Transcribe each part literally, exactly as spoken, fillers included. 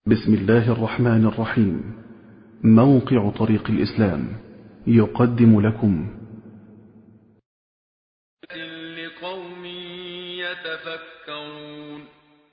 بسم الله الرحمن الرحيم. موقع طريق الإسلام يقدم لكم لقوم يتفكرون.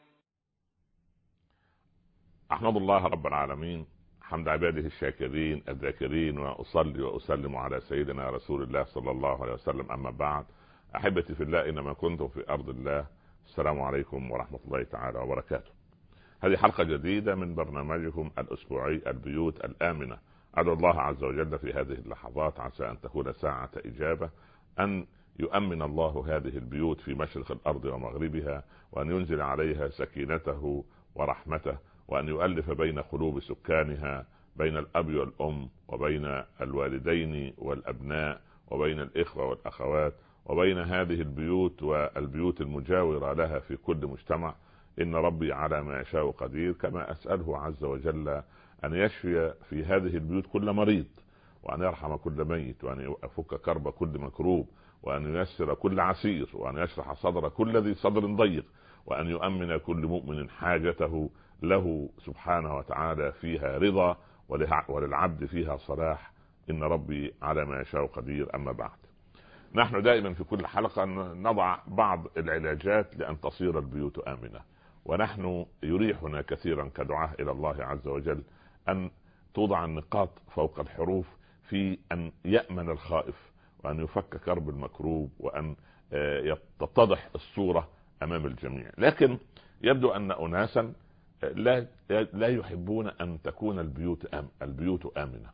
أحمد الله رب العالمين حمد عباده الشاكرين الذاكرين، وأصلي وأسلم على سيدنا رسول الله صلى الله عليه وسلم. أما بعد، أحبتي في الله، إنما كنتم في أرض الله. السلام عليكم ورحمة الله تعالى وبركاته. هذه حلقة جديدة من برنامجكم الأسبوعي البيوت الآمنة. أدعو الله عز وجل في هذه اللحظات، عسى أن تكون ساعة إجابة، أن يؤمن الله هذه البيوت في مشرق الأرض ومغربها، وأن ينزل عليها سكينته ورحمته، وأن يؤلف بين قلوب سكانها، بين الأب والأم، وبين الوالدين والأبناء، وبين الإخوة والأخوات، وبين هذه البيوت والبيوت المجاورة لها في كل مجتمع. إن ربي على ما يشاء قدير. كما أسأله عز وجل أن يشفي في هذه البيوت كل مريض، وأن يرحم كل ميت، وأن يفك كرب كل مكروب، وأن ييسر كل عسير، وأن يشرح صدر كل ذي صدر ضيق، وأن يؤمن كل مؤمن حاجته له سبحانه وتعالى فيها رضا، وللعبد فيها صلاح. إن ربي على ما يشاء قدير. أما بعد، نحن دائما في كل حلقة نضع بعض العلاجات لأن تصير البيوت آمنة، ونحن يريحنا كثيرا كدعاء إلى الله عز وجل أن توضع النقاط فوق الحروف في أن يأمن الخائف، وأن يفك كرب المكروب، وأن تتضح الصورة أمام الجميع. لكن يبدو أن أناسا لا لا يحبون أن تكون البيوت آم البيوت آمنة.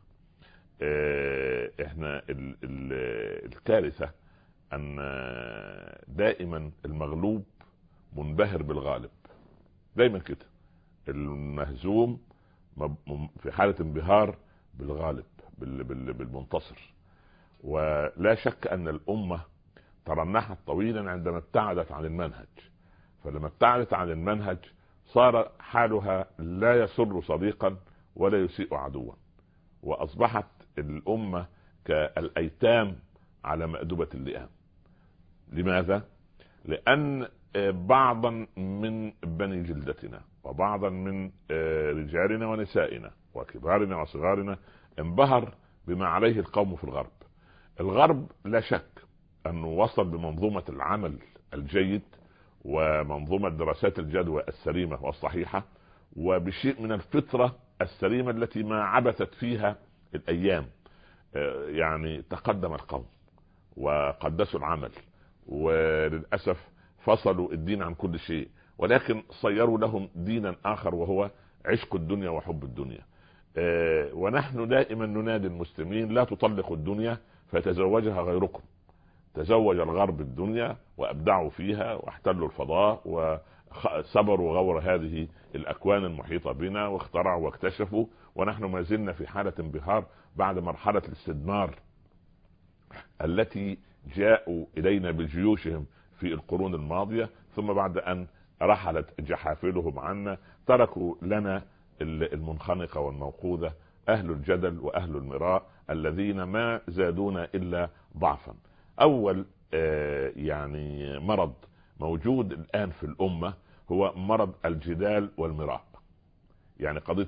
احنا ال ال الكارثة أن دائما المغلوب منبهر بالغالب، دايما كده. المهزوم في حالة انبهار بالغالب، بالمنتصر. ولا شك أن الأمة ترنحت طويلا عندما ابتعدت عن المنهج، فلما ابتعدت عن المنهج صار حالها لا يسر صديقا ولا يسيء عدوا، وأصبحت الأمة كالأيتام على مأدبة اللئام. لماذا؟ لأن بعضا من بني جلدتنا، وبعضا من رجالنا ونسائنا، وكبارنا وصغارنا، انبهر بما عليه القوم في الغرب. الغرب لا شك أنه وصل بمنظومة العمل الجيد، ومنظومة دراسات الجدوى السليمة والصحيحة، وبشيء من الفطرة السليمة التي ما عبثت فيها الأيام. يعني تقدم القوم وقدسوا العمل، وللأسف فصلوا الدين عن كل شيء، ولكن صيروا لهم دينا آخر وهو عشق الدنيا وحب الدنيا. ونحن دائما ننادي المسلمين: لا تطلقوا الدنيا فتزوجها غيركم. تزوج الغرب الدنيا وأبدعوا فيها واحتلوا الفضاء وصبروا غور هذه الأكوان المحيطة بنا، واخترعوا واكتشفوا، ونحن ما زلنا في حالة انبهار بعد مرحلة الاستدمار التي جاءوا إلينا بجيوشهم في القرون الماضية. ثم بعد أن رحلت جحافلهم عنا تركوا لنا المنخنقة والموقوذة، أهل الجدل وأهل المراء، الذين ما زادونا إلا ضعفا. أول آه يعني مرض موجود الآن في الأمة هو مرض الجدال والمراء. يعني قضية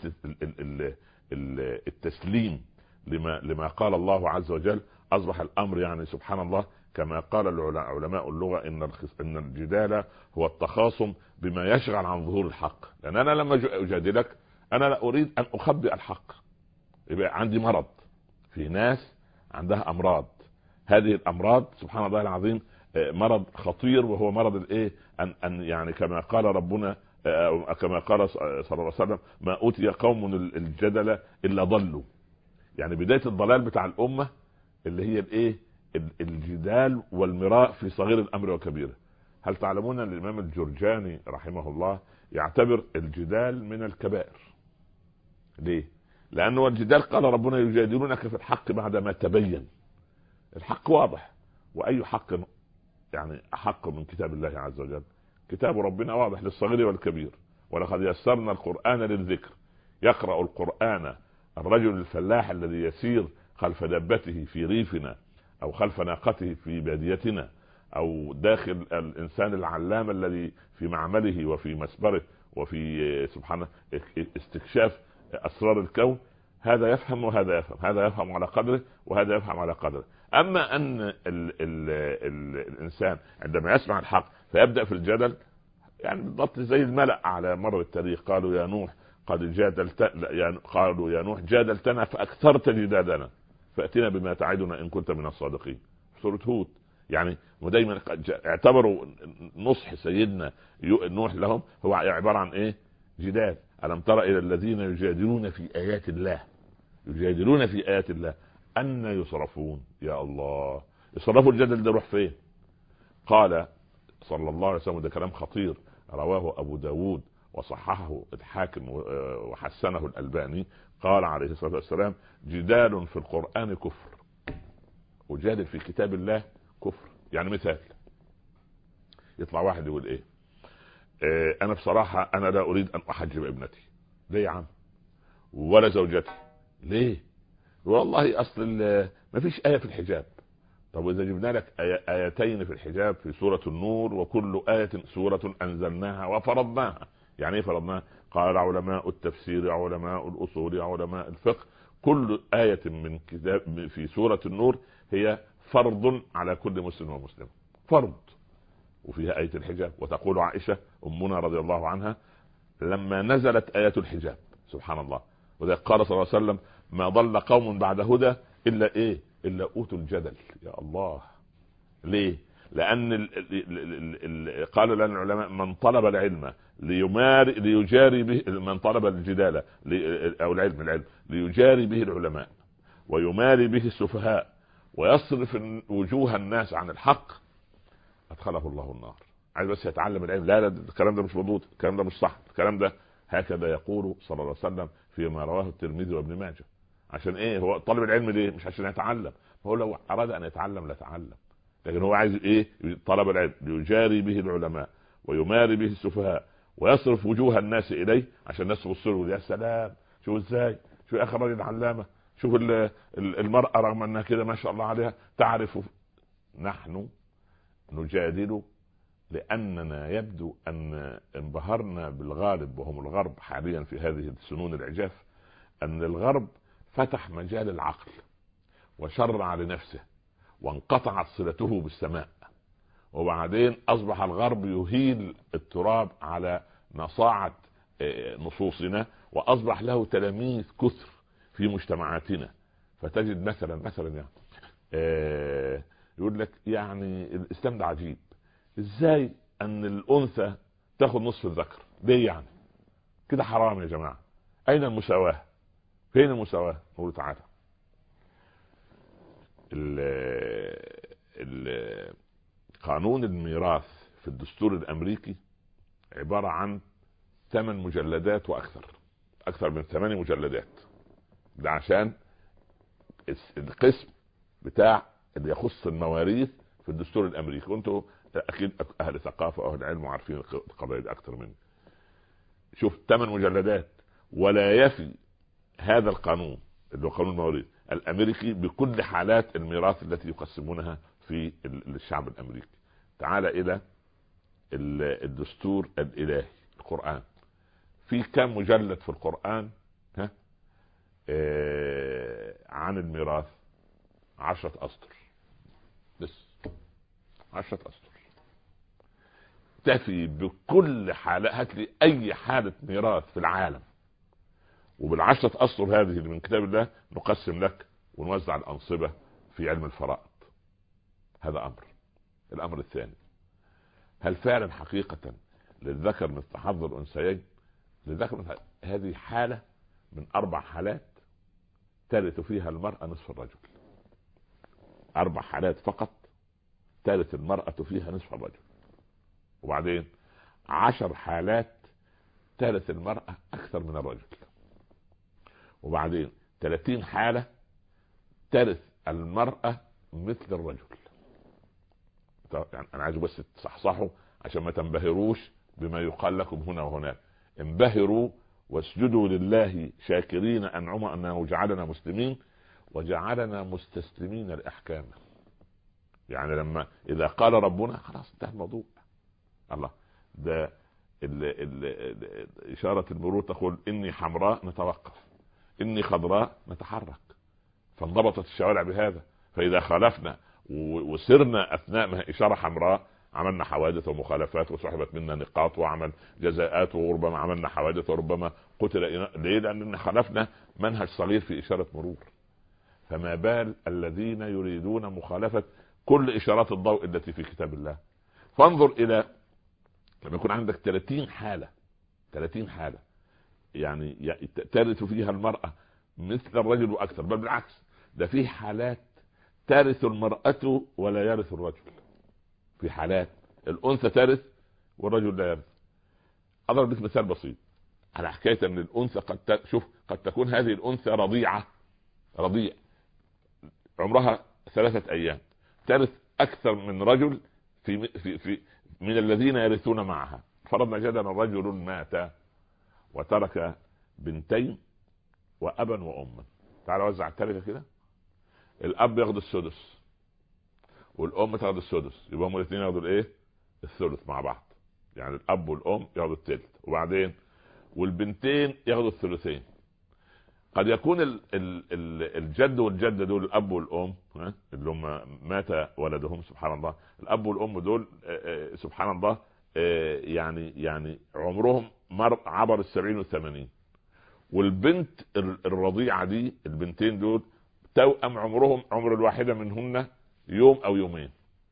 التسليم لما, لما قال الله عز وجل. أصبح الأمر يعني سبحان الله كما قال علماء اللغة: إن إن الجدال هو التخاصم بما يشغل عن ظهور الحق. لأن أنا لما أجادلك أنا لا أريد أن أخبئ الحق. يبقى عندي مرض. في ناس عندها أمراض، هذه الأمراض سبحان الله العظيم مرض خطير، وهو مرض الإيه أن أن يعني كما قال ربنا، كما قال صلى الله عليه وسلم: ما أوتي قوم الجدل إلا ضلوا. يعني بداية الضلال بتاع الأمة اللي هي الايه الجدال والمراء في صغير الامر وكبيره. هل تعلمون ان الامام الجرجاني رحمه الله يعتبر الجدال من الكبائر؟ ليه؟ لانه الجدال قال ربنا: يجادلونك في الحق بعدما تبين. الحق واضح، واي حق يعني احق من كتاب الله عز وجل؟ كتاب ربنا واضح للصغير والكبير. ولقد يسرنا القرآن للذكر. يقرأ القرآن الرجل الفلاح الذي يسير خلف دابته في ريفنا، أو خلف ناقته في باديتنا، أو داخل الإنسان العلام الذي في معمله وفي مسبره وفي سبحانه استكشاف اسرار الكون، هذا يفهم وهذا يفهم، هذا يفهم على قدره وهذا يفهم على قدره. اما ان ال ال ال الانسان عندما يسمع الحق فيبدا في الجدل، يعني بالضبط زي الملأ على مر التاريخ، قالوا يا نوح قد جادلت يعني قالوا يا نوح جادلتنا فاكثرت جدالنا فاتنا بما تعدنا ان كنت من الصادقين. في سوره هود يعني. ودايما اعتبروا نصح سيدنا نوح لهم هو عباره عن ايه؟ جدال. الم تر الى الذين يجادلون في ايات الله يجادلون في ايات الله ان يصرفون. يا الله، يصرفوا الجدل ده روح فين؟ قال صلى الله عليه وسلم، ده كلام خطير رواه ابو داود وصححه الحاكم وحسنه الألباني، قال عليه الصلاة والسلام: جدال في القرآن كفر، وجادل في كتاب الله كفر. يعني مثال، يطلع واحد يقول ايه؟ اه انا بصراحة انا لا اريد ان احجب ابنتي. ليه يا عم؟ ولا زوجتي. ليه؟ والله اصل ما فيش آية في الحجاب. طب واذا جبنا لك آيتين في الحجاب في سورة النور، وكل آية سورة انزلناها وفرضناها. يعني ايه فرضناها؟ قال علماء التفسير، علماء الاصول، علماء الفقه، كل آية من كتاب في سورة النور هي فرض على كل مسلم ومسلم، فرض. وفيها آية الحجاب. وتقول عائشة أمنا رضي الله عنها: لما نزلت آية الحجاب، سبحان الله، وذلك قال صلى الله عليه وسلم: ما ضل قوم بعد هدى إلا إيه؟ إلا أوتوا الجدل. يا الله، ليه؟ لأن ال ال ال ال قالوا لنا العلماء: من طلب العلم ليماري ليجاري به، من طلب الجدال أو العلم العلم ليجاري به العلماء ويماري به السفهاء ويصرف وجوه الناس عن الحق، أدخله الله النار. عايز بس يتعلم العلم. لا لا، الكلام ده مش مضبوط، الكلام ده مش صح، الكلام ده هكذا يقول صلى الله عليه وسلم فيما رواه الترمذي وابن ماجه. عشان ايه هو طالب العلم؟ ليه؟ مش عشان يتعلم، هو لو اراد ان يتعلم لتعلم، لكن هو عايز ايه؟ طلب العلم ليجاري به العلماء ويماري به السفهاء ويصرف وجوه الناس اليه، عشان الناس تبص له: يا سلام، شوف ازاي، شوف يا اخي الراجل علامه، شوف المرأة رغم انها كده ما شاء الله عليها تعرف. نحن نجادل لأننا يبدو أن انبهرنا بالغالب، وهم الغرب حاليا في هذه السنون العجاف، أن الغرب فتح مجال العقل وشرع لنفسه وانقطعت صلته بالسماء، وبعدين أصبح الغرب يهيل التراب على نصاعة نصوصنا، وأصبح له تلاميذ كثر في مجتمعاتنا. فتجد مثلا مثلا يعني آه يقول لك يعني الإسلام ده عجيب، ازاي ان الانثى تاخد نصف الذكر؟ ليه يعني كده؟ حرام يا جماعه. اين المساواه؟ فين المساواه؟ نقول تعالى، ال ال قانون الميراث في الدستور الامريكي عباره عن ثمان مجلدات واكثر، اكثر من ثمانية مجلدات. ده عشان القسم بتاع اللي يخص المواريث في الدستور الامريكي، وانتوا اكيد اهل ثقافه واهل علم وعارفين القضايا دي اكثر مني. شوف، ثمان مجلدات، ولا يفي هذا القانون اللي هو قانون المواريث الامريكي بكل حالات الميراث التي يقسمونها في الشعب الامريكي. تعال الى الدستور الالهي، القرآن. في كم مجلد في القرآن ها آه عن الميراث؟ عشرة أسطر بس، عشرة أسطر تفي بكل حالة. هات لي أي حالة ميراث في العالم، وبالعشرة أسطر هذه اللي من كتاب الله نقسم لك ونوزع الأنصبة في علم الفرائض. هذا أمر. الأمر الثاني: هل فعلا حقيقة للذكر مثل حظ الأنثيين؟ للذكر هذه حالة من أربع حالات ترث فيها المرأة نصف الرجل. أربع حالات فقط ترث المرأة فيها نصف الرجل. وبعدين عشر حالات ترث المرأة أكثر من الرجل. وبعدين ثلاثين حالة ترث المرأة مثل الرجل. يعني أنا عايز بس تصحصحوا عشان ما تنبهروش بما يقال لكم هنا وهناك. انبهروا واسجدوا لله شاكرين أنعم أنه جعلنا مسلمين وجعلنا مستسلمين لأحكامه. يعني لما إذا قال ربنا خلاص انتهى الموضوع. الله، ده ال ال ال إشارة المرور تقول إني حمراء نتوقف، إني خضراء نتحرك. فانضبطت الشوارع بهذا. فإذا خالفنا وسرنا أثناء ما إشارة حمراء عملنا حوادث ومخالفات وسحبت منا نقاط وعمل جزاءات، وربما عملنا حوادث وربما قتل. ليه؟ لأننا خالفنا منهج صغير في إشارة مرور. فما بال الذين يريدون مخالفة كل إشارات الضوء التي في كتاب الله. فانظر إلى لما يكون عندك ثلاثين حالة ثلاثين حالة يعني ترث فيها المرأة مثل الرجل وأكثر، بل بالعكس ده في حالات ترث المرأة ولا يرث الرجل. في حالات الأنثى ترث والرجل لا يرث. أضرب لك مثال بسيط على حكاية أن الأنثى قد شوف قد تكون هذه الأنثى رضيعة رضيع عمرها ثلاثة أيام ترث أكثر من رجل في في في من الذين يرثون معها. فرضنا جدلا رجل مات وترك بنتين وأبا وأما. تعال وزع التركة كده. الأب ياخد السدس والأم تاخد السدس، يبقى هم الاثنين ياخدوا الايه؟ الثلث مع بعض. يعني الأب والأم ياخدوا الثلث، وبعدين والبنتين ياخدوا الثلثين. قد يكون ال ال ال الجد والجدة دول الأب والأم اللي هم مات ولدهم سبحان الله، الأب والأم دول سبحان الله يعني يعني عمرهم مر عبر السبعين والثمانين. والبنت الرضيعة دي البنتين دول توأم عمرهم عمر الواحدة منهن يوم أو يومين.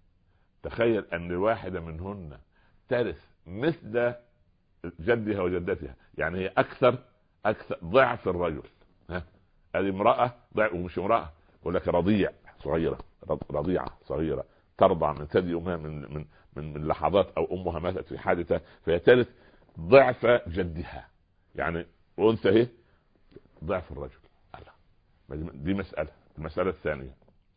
تخيل أن الواحدة منهن ترث مثل جدها وجدتها، يعني هي أكثر أكثر ضعف الرجل. ها هذه امرأة ضعف، ومش امرأة ولك رضيع صغيرة رضيعة صغيرة ترضع من ثدي أمها من من من, من لحظات أو أمها ماتت في حادثة، فهي ترث ضعف جدها. يعني أنثى هي ضعف الرجل. دي مسألة. المسألة الثانية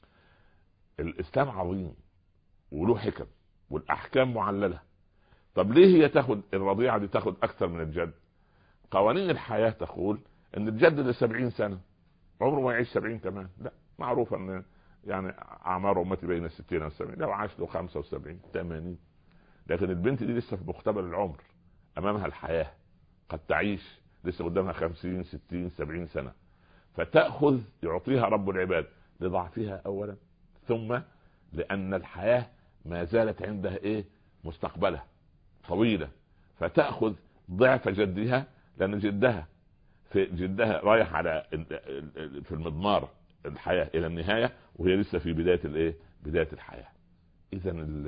الإسلام عظيم وله حكم والأحكام معللة. طب ليه هي تاخد الرضيعة دي تاخد أكثر من الجد؟ قوانين الحياة تقول أن الجد ده سبعين سنة عمره ما يعيش سبعين كمان، لا معروف أن يعني أعمار أمتي بين الستين والسبعين، لو عاش له خمسة وسبعين ثمانين. لكن البنت دي لسه في مقتبل العمر، أمامها الحياة، قد تعيش لسه قدامها خمسين ستين سبعين سنة. فتأخذ يعطيها رب العباد لضعفها أولا، ثم لأن الحياة ما زالت عندها إيه مستقبلها طويلة، فتأخذ ضعف جدها، لأن جدها في جدها رايح على في المضمار الحياة إلى النهاية وهي لسه في بداية الإيه بداية الحياة. إذن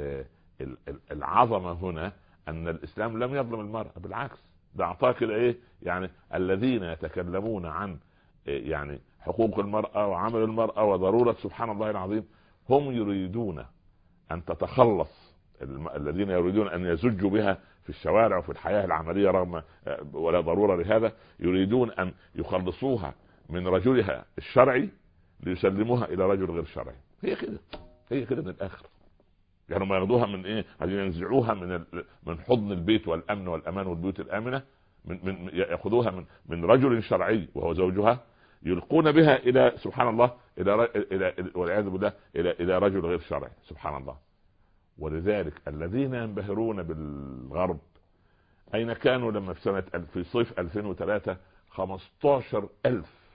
العظمة هنا أن الإسلام لم يظلم المرأة، بالعكس ده أعطاه كده إيه يعني الذين يتكلمون عن يعني حقوق المرأة وعمل المرأة وضرورة سبحان الله العظيم هم يريدون أن تتخلص الذين يريدون أن يزجوا بها في الشوارع وفي الحياة العملية رغم ولا ضرورة لهذا، يريدون أن يخلصوها من رجلها الشرعي ليسلموها إلى رجل غير شرعي. هي كده هي كده من الآخر. يعني ما ياخدوها من إيه؟ عايزين ينزعوها من من حضن البيت والأمن والأمان والبيوت الآمنة، من من ياخذوها من من رجل شرعي وهو زوجها، يلقون بها الى سبحان الله الى الى والعياذ بالله الى الى رجل غير شرعي سبحان الله. ولذلك الذين ينبهرون بالغرب اين كانوا لما في سنه في صيف ألفين وثلاثة خمستاشر ألف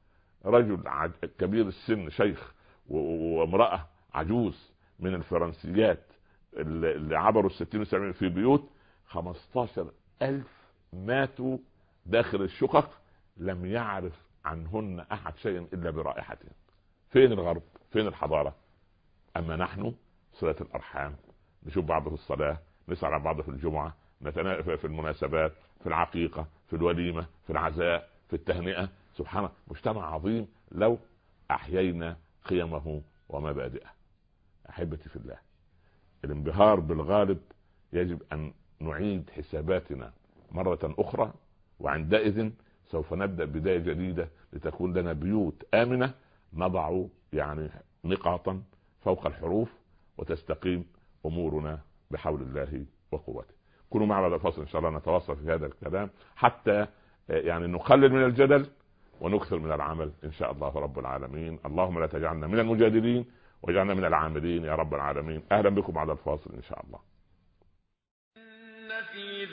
رجل كبير السن شيخ وامراه عجوز من الفرنسيات اللي عبروا الستين والسبعين في بيوت، خمستاشر ألف ماتوا داخل الشقق لم يعرف عنهن احد شيئا الا برائحتهم. فين الغرب؟ فين الحضاره؟ اما نحن صلة الارحام، نشوف بعض في الصلاه، نسأل عن بعض في الجمعه، نتناقش في المناسبات، في العقيقه، في الوليمه، في العزاء، في التهنئه. سبحان الله مجتمع عظيم لو احيينا قيمه ومبادئه. احبتي في الله، الانبهار بالغالب يجب ان نعيد حساباتنا مرة أخرى، وعندئذ سوف نبدأ بداية جديدة لتكون لنا بيوت آمنة نضع يعني نقاطا فوق الحروف وتستقيم أمورنا بحول الله وقوته. كونوا معنا بعد الفاصل إن شاء الله نتواصل في هذا الكلام حتى يعني نقلل من الجدل ونكثر من العمل إن شاء الله رب العالمين. اللهم لا تجعلنا من المجادلين واجعلنا من العاملين يا رب العالمين. أهلا بكم بعد الفاصل إن شاء الله.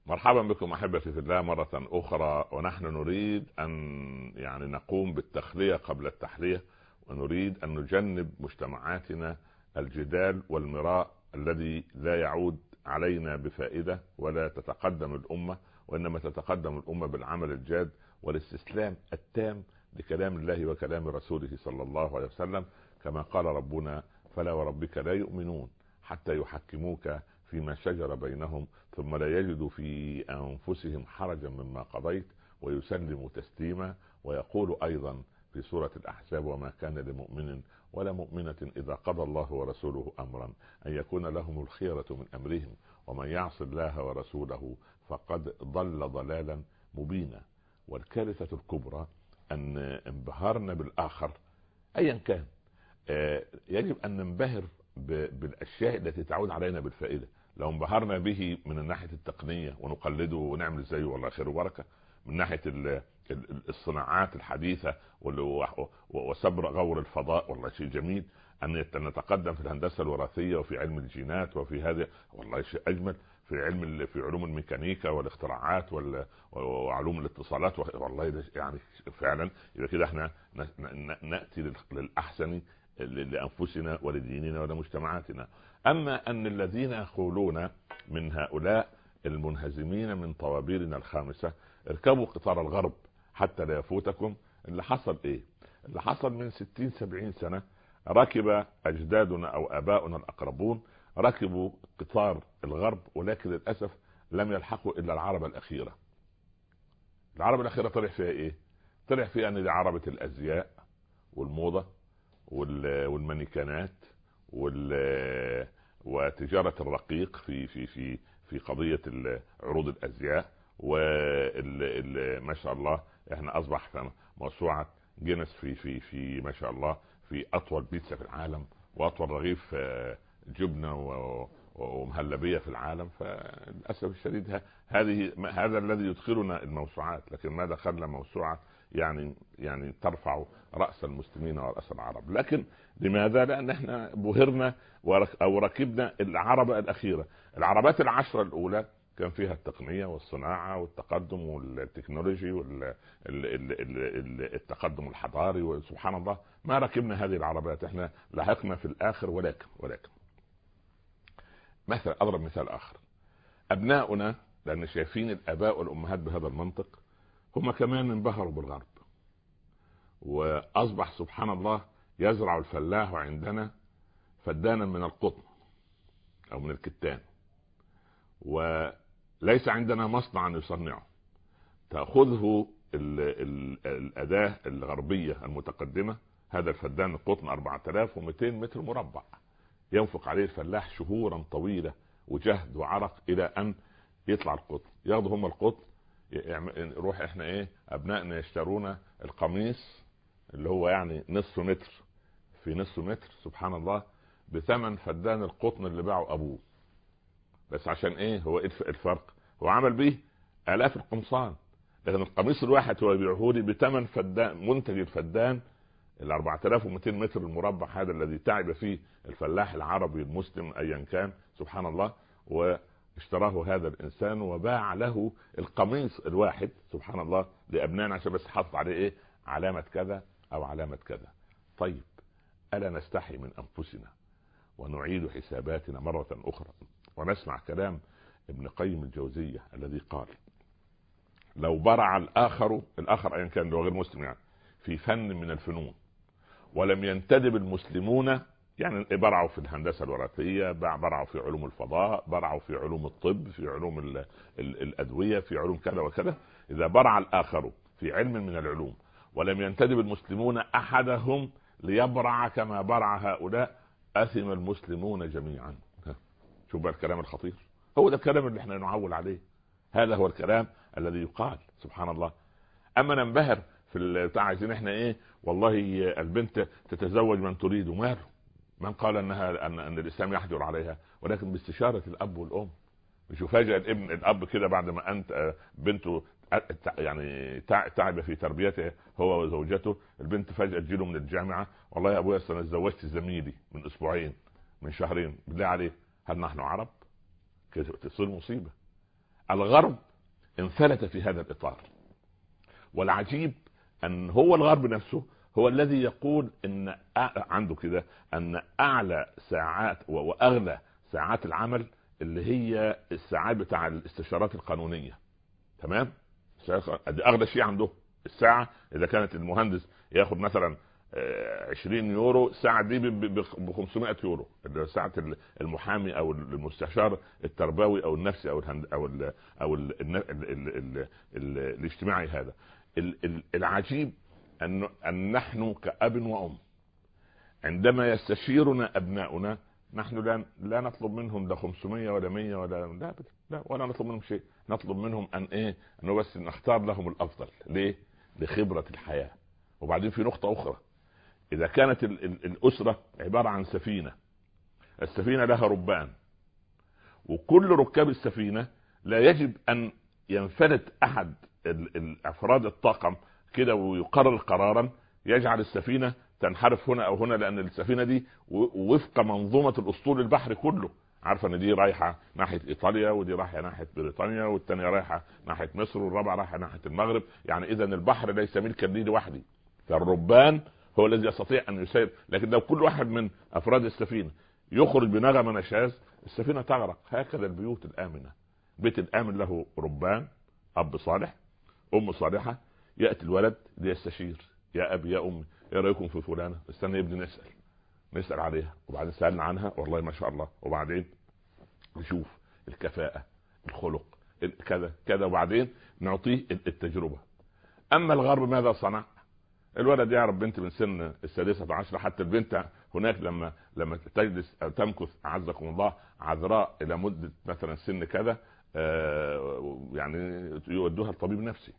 مرحبا بكم احبتي في الله مرة اخرى، ونحن نريد ان يعني نقوم بالتخلية قبل التحلية، ونريد ان نجنب مجتمعاتنا الجدال والمراء الذي لا يعود علينا بفائدة ولا تتقدم الامة، وانما تتقدم الامة بالعمل الجاد والاستسلام التام لكلام الله وكلام رسوله صلى الله عليه وسلم، كما قال ربنا: فلا وربك لا يؤمنون حتى يحكموك فيما شجر بينهم ثم لا يجدوا في أنفسهم حرجا مما قضيت ويسلموا تسليما. ويقول أيضا في سورة الأحزاب: وما كان لمؤمن ولا مؤمنة إذا قضى الله ورسوله أمرا أن يكون لهم الخيرة من أمرهم ومن يعص الله ورسوله فقد ضل ضلالا مبينا. والكارثة الكبرى أن انبهرنا بالآخر أيا كان. يجب أن ننبهر بالأشياء التي تعود علينا بالفائدة. لو انبهرنا به من ناحية التقنية ونقلده ونعمل زيه والله خير وبركة، من ناحية الصناعات الحديثة وسبر غور الفضاء والله شيء جميل. أن نتقدم في الهندسة الوراثية وفي علم الجينات وفي هذا والله شيء أجمل. في علم في علوم الميكانيكا والاختراعات وعلوم الاتصالات والله يعني فعلا إذا كده احنا نأتي للأحسن لأنفسنا ولديننا ولمجتمعاتنا. أما أن الذين يقولون من هؤلاء المنهزمين من طوابيرنا الخامسة: اركبوا قطار الغرب حتى لا يفوتكم، اللي حصل ايه؟ اللي حصل من ستين سبعين سنة ركب أجدادنا أو آباؤنا الأقربون، ركبوا قطار الغرب، ولكن للأسف لم يلحقوا إلا العربة الأخيرة. العربة الأخيرة طلع فيها ايه؟ طلع فيها أن دي عربة الأزياء والموضة والمانيكانات وتجارة الرقيق في في في في قضية عروض الأزياء، وما شاء الله احنا أصبح موسوعة جينيس في في في ما شاء الله في أطول بيتزا في العالم وأطول رغيف جبنة ومهلبية في العالم. فللأسف الشديد هذه هذا الذي يدخلنا الموسوعات، لكن ماذا خلى موسوعة يعني يعني ترفع رأس المسلمين ورأس العرب؟ لكن لماذا؟ لأن احنا بهرنا أو ركبنا العربة الأخيرة. العربات العشرة الأولى كان فيها التقنية والصناعة والتقدم والتكنولوجي والتقدم الحضاري، وسبحان الله ما ركبنا هذه العربات، احنا لحقنا في الآخر. ولكن ولكن مثلا أضرب مثال آخر: أبناؤنا لأن شايفين الآباء والأمهات بهذا المنطق هم كمان انبهروا بالغرب، وأصبح سبحان الله يزرع الفلاح عندنا فدانا من القطن أو من الكتان، وليس عندنا مصنع يصنعه. تأخذه ال ال الأداة الغربية المتقدمة، هذا الفدان القطن أربعة آلاف ومئتين متر مربع، ينفق عليه الفلاح شهورا طويلة وجهد وعرق إلى أن يطلع القطن. ياخذوا هم القطن، نروح احنا ايه ابنائنا يشترون القميص اللي هو يعني نصف متر في نصف متر سبحان الله بثمن فدان القطن اللي باعه ابوه. بس عشان ايه؟ هو ايه الفرق؟ هو عمل به الاف القمصان، لكن القميص الواحد هو يبيعه لي بثمن فدان منتج الفدان ال أربعة آلاف ومئتين متر المربع، هذا الذي تعب فيه الفلاح العربي المسلم ايا كان سبحان الله، و اشتراه هذا الانسان وباع له القميص الواحد سبحان الله لابنائنا عشان بس حط عليه ايه؟ علامة كذا او علامة كذا. طيب الا نستحي من انفسنا ونعيد حساباتنا مرة اخرى ونسمع كلام ابن قيم الجوزية الذي قال: لو برع الاخر الاخر ايا كان لو غير مسلم يعني في فن من الفنون ولم ينتدب المسلمون، يعني برعوا في الهندسة الوراثية، برعوا في علوم الفضاء، برعوا في علوم الطب، في علوم ال ال الأدوية، في علوم كذا وكذا، إذا برع الآخر في علم من العلوم ولم ينتدب المسلمون أحدهم ليبرع كما برع هؤلاء أثم المسلمون جميعا. شوف بقى الكلام الخطير، هو ده الكلام اللي احنا نعول عليه، هذا هو الكلام الذي يقال سبحان الله. أما ننبهر في بتاع عايزين احنا ايه؟ والله البنت تتزوج من تريد، وماله؟ من قال انها ان, أن الاسلام يحجر عليها؟ ولكن باستشاره الاب والام. مش يفاجئ الابن الاب كده بعد ما انت بنته يعني تعب في تربيته هو وزوجته، البنت فجاه تجيله من الجامعه: والله يا ابويا انا اتزوجت زميلي من اسبوعين من شهرين. بالله عليك هل نحن عرب؟ كده تصير مصيبه. الغرب انفلت في هذا الإطار، والعجيب أن هو الغرب نفسه هو الذي يقول ان عنده كده ان اعلى ساعات واغلى ساعات العمل اللي هي الساعات بتاع الاستشارات القانونية. تمام؟ دي اغلى شيء عنده. الساعة اذا كانت المهندس ياخد مثلا عشرين يورو، الساعة دي ب خمسمائة يورو. ساعة المحامي او المستشار التربوي او النفسي او الهند او ال او ال ال ال ال ال ال الاجتماعي. هذا العجيب أن, أن نحن كأب وأم عندما يستشيرنا أبناؤنا نحن لا, لا نطلب منهم ده خمسمائة ولا مية ولا لا, لا ولا نطلب منهم شيء. نطلب منهم أن إيه أنه بس نختار لهم الأفضل. ليه؟ لخبرة الحياة. وبعدين في نقطة أخرى، إذا كانت ال ال الأسرة عبارة عن سفينة، السفينة لها ربان، وكل ركاب السفينة لا يجب أن ينفلت أحد الأفراد الطاقم كده ويقرر قرارا يجعل السفينة تنحرف هنا او هنا، لان السفينة دي وفق منظومة الاسطول البحري كله. عارفة ان دي رايحة ناحية ايطاليا، ودي رايحة ناحية بريطانيا، والتانية رايحة ناحية مصر، والرابعة رايحة ناحية المغرب. يعني اذا البحر ليس ملكا لي لوحدي، فالربان هو الذي يستطيع ان يسير. لكن لو كل واحد من افراد السفينة يخرج بنغمة نشاز السفينة تغرق. هكذا البيوت الآمنة. بيت الآمن له ربان، اب صالح، ام صالحة. يأتي الولد ليستشير، يا أبي يا أمي ايه رأيكم في فلانة؟ استنى يا ابني نسأل نسأل عليها، وبعدين سألنا عنها والله ما شاء الله، وبعدين نشوف الكفاءة، الخلق، كذا كذا، وبعدين نعطيه التجربة. أما الغرب ماذا صنع؟ الولد يعرف بنت من سن السادسة عشرة، حتى البنت هناك لما لما تجلس أو تمكث أعزكم الله عذراء إلى مدة مثلا سن كذا آه يعني يودوها الطبيب نفسي،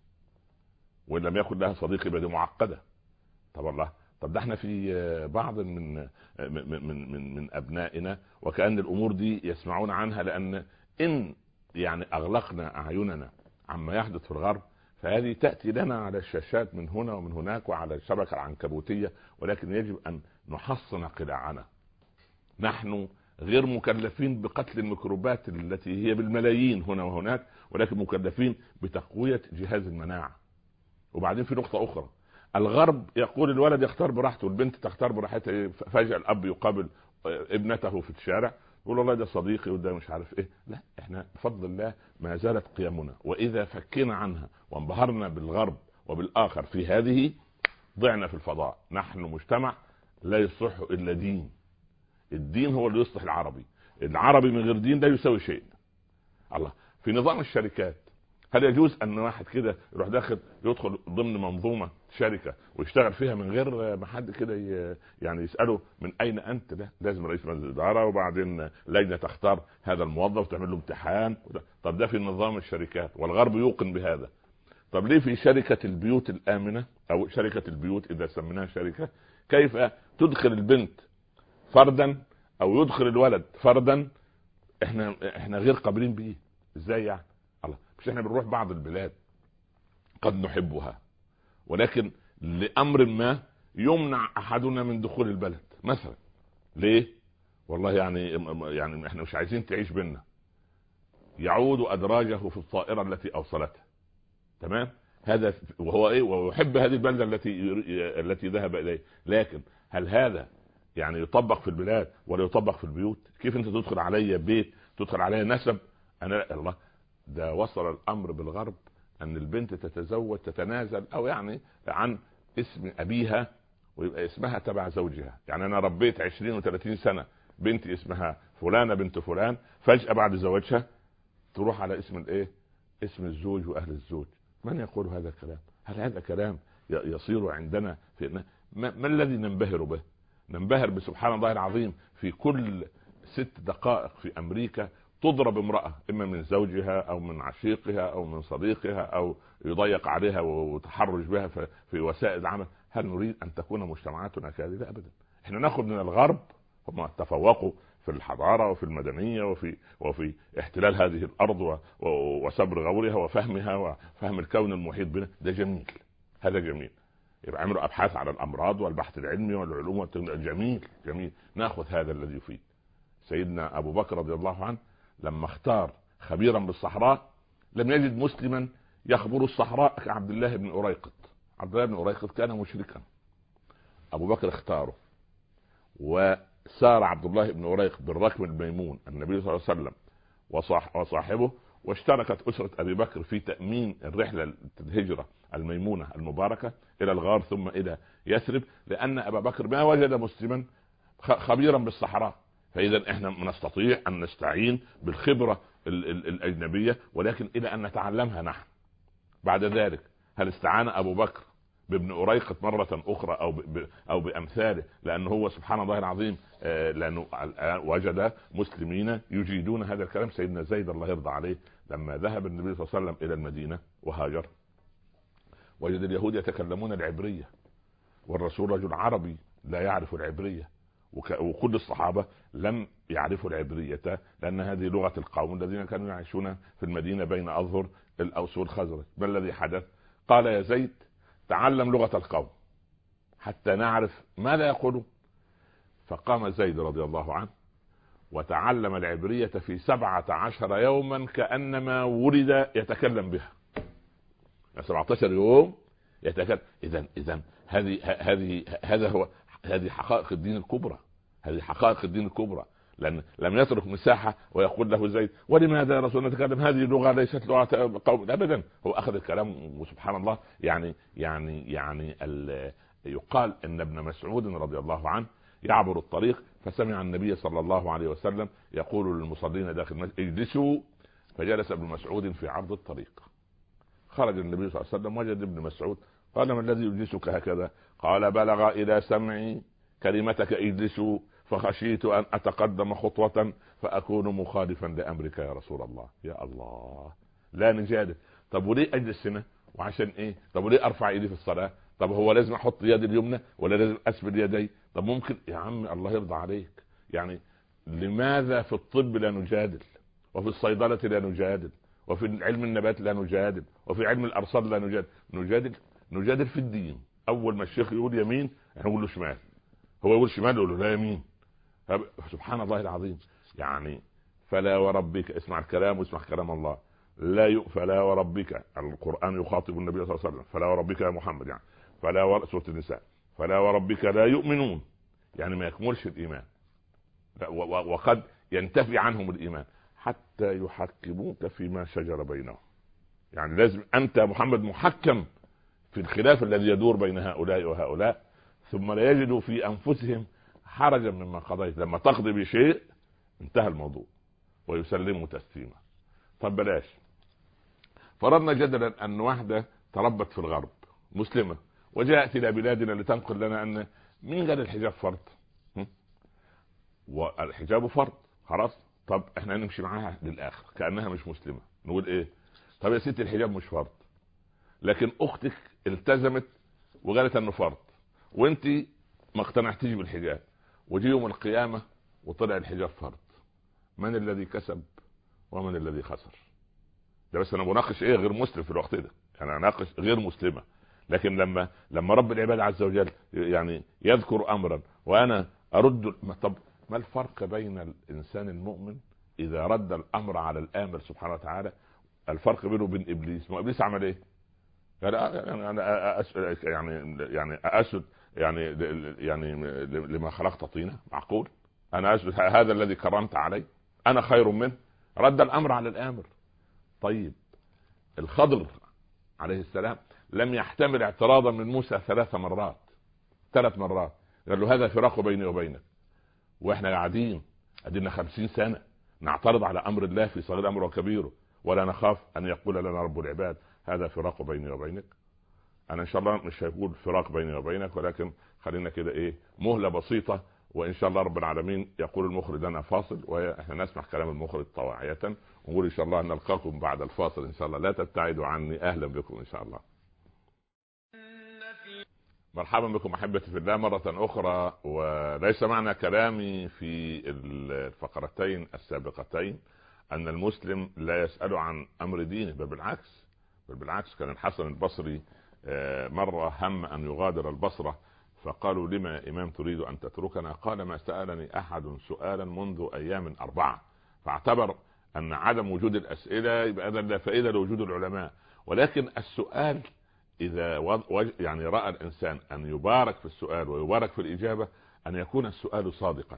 وإن لم يكن لها صديق يبقى دي معقدة. طب الله، طب ده احنا في بعض من من من من, من ابنائنا وكأن الامور دي يسمعون عنها، لان ان يعني اغلقنا اعيننا عما يحدث في الغرب فهذه تأتي لنا على الشاشات من هنا ومن هناك وعلى الشبكة العنكبوتية. ولكن يجب ان نحصن قلاعنا. نحن غير مكلفين بقتل الميكروبات التي هي بالملايين هنا وهناك، ولكن مكلفين بتقوية جهاز المناعة. وبعدين في نقطة أخرى، الغرب يقول الولد يختار براحته والبنت تختار براحتها. فجأة الأب يقابل ابنته في الشارع يقول والله ده صديقي وده مش عارف إيه. لا، إحنا بفضل الله ما زالت قيمنا، وإذا فكنا عنها وانبهرنا بالغرب وبالآخر في هذه ضعنا في الفضاء. نحن مجتمع لا يصلح إلا دين. الدين هو اللي يصلح العربي. العربي من غير دين لا يسوي شيء. الله، في نظام الشركات هل يجوز ان واحد كده يروح داخل يدخل ضمن منظومه شركه ويشتغل فيها من غير ما حد كده يعني يساله من اين انت؟ ده لازم رئيس مجلس الاداره وبعدين لجنه تختار هذا الموظف وتعمل له امتحان. طب ده في نظام الشركات والغرب يوقن بهذا. طب ليه في شركه البيوت الامنه او شركه البيوت اذا سميناها شركه كيف تدخل البنت فردا او يدخل الولد فردا؟ احنا احنا غير قابلين به. ازاي يعني؟ الله، مش احنا بنروح بعض البلاد قد نحبها ولكن لامر ما يمنع احدنا من دخول البلد مثلا. ليه؟ والله يعني يعني احنا مش عايزين تعيش بينا. يعود ادراجه في الطائره التي اوصلته. تمام؟ هذا وهو ايه، ويحب هذه البلده التي التي ذهب اليه. لكن هل هذا يعني يطبق في البلاد ولا يطبق في البيوت؟ كيف انت تدخل علي بيت، تدخل علي نسب؟ انا الله، ده وصل الامر بالغرب ان البنت تتزوج تتنازل او يعني عن اسم ابيها ويبقى اسمها تبع زوجها. يعني انا ربيت عشرين وثلاثين سنة بنتي اسمها فلانة بنت فلان، فجأة بعد زواجها تروح على اسم الايه، اسم الزوج واهل الزوج. من يقول هذا الكلام؟ هل هذا كلام يصير عندنا في ما, ما الذي ننبهر به؟ ننبهر بسبحان الله العظيم في كل ست دقائق في امريكا تضرب امرأة اما من زوجها او من عشيقها او من صديقها او يضيق عليها وتحرج بها في وسائل العمل. هل نريد ان تكون مجتمعاتنا كذلك؟ ابدا. احنا ناخذ من الغرب، هم تفوقوا في الحضارة وفي المدنية وفي وفي احتلال هذه الارض وسبر غورها وفهمها وفهم الكون المحيط بنا. ده جميل، هذا جميل. يبقى عملوا ابحاث على الامراض والبحث العلمي والعلوم جميل جميل. ناخذ هذا الذي يفيد. سيدنا ابو بكر رضي الله عنه لما اختار خبيرا بالصحراء لم يجد مسلما يخبر الصحراء كعبد الله بن أريقط. عبد الله بن أريقط كان مشركا، أبو بكر اختاره، وسار عبد الله بن أريقط بالركب الميمون النبي صلى الله عليه وسلم وصاح وصاحبه، واشتركت أسرة أبي بكر في تأمين الرحلة الهجرة الميمونة المباركة إلى الغار ثم إلى يثرب، لأن أبا بكر ما وجد مسلما خبيرا بالصحراء. فإذا احنا نستطيع أن نستعين بالخبرة الأجنبية، ولكن إلى أن نتعلمها نحن. بعد ذلك هل استعان أبو بكر بابن أريقط مرة أخرى أو ب... أو بأمثاله؟ لأنه هو سبحان الله العظيم آه لأنه وجد مسلمين يجيدون هذا الكلام. سيدنا زيد الله يرضى عليه لما ذهب النبي صلى الله عليه وسلم إلى المدينة وهاجر، وجد اليهود يتكلمون العبرية، والرسول رجل عربي لا يعرف العبرية، وك... وكل الصحابة لم يعرفوا العبرية، لأن هذه لغة القوم الذين كانوا يعيشون في المدينة بين أظهر الأوس والخزرج. ما الذي حدث؟ قال يا زيد تعلم لغة القوم حتى نعرف ماذا يقولون. فقام زيد رضي الله عنه وتعلم العبرية في سبعة عشر يوما كأنما ولد يتكلم بها. سبعة عشر يوم يتكلم. إذن إذن هذه هذه هذا هو هذه حقائق الدين الكبرى، هذه حقائق الدين الكبرى. لأن لم يترك مساحة ويقول له زيد ولماذا يا رسول الله نتكلم هذه اللغة ليست لغة قوم، أبدا. هو أخذ الكلام وسبحان الله. يعني يعني يعني يقال أن ابن مسعود رضي الله عنه يعبر الطريق فسمع النبي صلى الله عليه وسلم يقول للمصلين داخل المسجد اجلسوا، فجلس ابن مسعود في عرض الطريق. خرج النبي صلى الله عليه وسلم وجد ابن مسعود، قال ما الذي يجلسك هكذا؟ قال بلغ إلى سمعي كلمتك اجلسوا فخشيت أن أتقدم خطوة فأكون مخالفا لأمرك يا رسول الله. يا الله، لا نجادل. طب وليه أجلس هنا وعشان إيه؟ طب وليه أرفع إيدي في الصلاة؟ طب هو لازم أحط يدي اليمنى ولا لازم أسفل يدي؟ طب ممكن يا عم الله يرضى عليك. يعني لماذا في الطب لا نجادل، وفي الصيدلة لا نجادل، وفي علم النبات لا نجادل، وفي علم الأرصاد لا نجادل؟ نجادل نجادل في الدين. أول ما الشيخ يقول يمين احنا نقول له شمال، هو يقول شمال يقول له لا يمين. سبحان الله العظيم. يعني فلا وربك، اسمع الكلام واسمع كلام الله. لا ي... فلا وربك، القرآن يخاطب النبي صلى الله عليه وسلم، فلا وربك يا محمد، يعني فلا ور... سورة النساء، فلا وربك لا يؤمنون، يعني ما يكملش الإيمان، و... و... وقد ينتفي عنهم الإيمان حتى يحكموك فيما شجر بينهم. يعني لازم أنت محمد محكم في الخلاف الذي يدور بين هؤلاء وهؤلاء، ثم لا يجدوا في أنفسهم حرجا مما قضيت. لما تقضي بشيء انتهى الموضوع ويسلموا تسليما. طب بلاش، فرضنا جدلا أن واحدة تربت في الغرب مسلمة وجاءت إلى بلادنا لتنقل لنا أن مين قال الحجاب فرض؟ والحجاب فرض خلاص. طب احنا نمشي معاها للآخر كأنها مش مسلمة، نقول ايه؟ طب يا ستي الحجاب مش فرض، لكن أختك التزمت وقالت أنه فرض وانت ما اقتنعتيش بالحجاب، وجي يوم القيامة وطلع الحجاب فرض، من الذي كسب ومن الذي خسر؟ ده بس انا بناقش ايه غير مسلم في الوقت ده، انا اناقش غير مسلمة. لكن لما لما رب العباد عز وجل يعني يذكر امرا وانا ارد، طب ما الفرق بين الانسان المؤمن اذا رد الامر على الامر سبحانه وتعالى؟ الفرق بينه وبين ابليس. ما ابليس عمل ايه؟ قال انا أسجد يعني يعني اسجد يعني يعني لما خلقت طينة، معقول انا اسجد هذا الذي كرمت علي، انا خير منه. رد الامر على الامر. طيب الخضر عليه السلام لم يحتمل اعتراضا من موسى ثلاث مرات ثلاث مرات قال له هذا فراق بيني وبينك، واحنا قاعدين ادينا خمسين سنة نعترض على امر الله في صغير امره وكبيره، ولا نخاف ان يقول لنا رب العباد هذا فراق بيني وبينك. انا ان شاء الله مش هيقول فراق بيني وبينك، ولكن خلينا كده ايه مهلة بسيطة، وان شاء الله رب العالمين يقول المخرج لنا فاصل واحنا نسمع كلام المخرج طواعية، ونقول ان شاء الله نلقاكم بعد الفاصل ان شاء الله. لا تبتعدوا عني، اهلا بكم ان شاء الله. مرحبا بكم احبتي في الله مرة اخرى. وليس معنى كلامي في الفقرتين السابقتين ان المسلم لا يسأل عن امر دينه، بل بالعكس بل بالعكس. كان الحسن البصري مرة هم ان يغادر البصرة، فقالوا لما يا امام تريد ان تتركنا؟ قال ما سألني احد سؤالا منذ ايام اربعة. فاعتبر ان عدم وجود الاسئله يبقى هذا لا فائده لوجود العلماء. ولكن السؤال اذا و... يعني راى الانسان ان يبارك في السؤال ويبارك في الاجابه، ان يكون السؤال صادقا،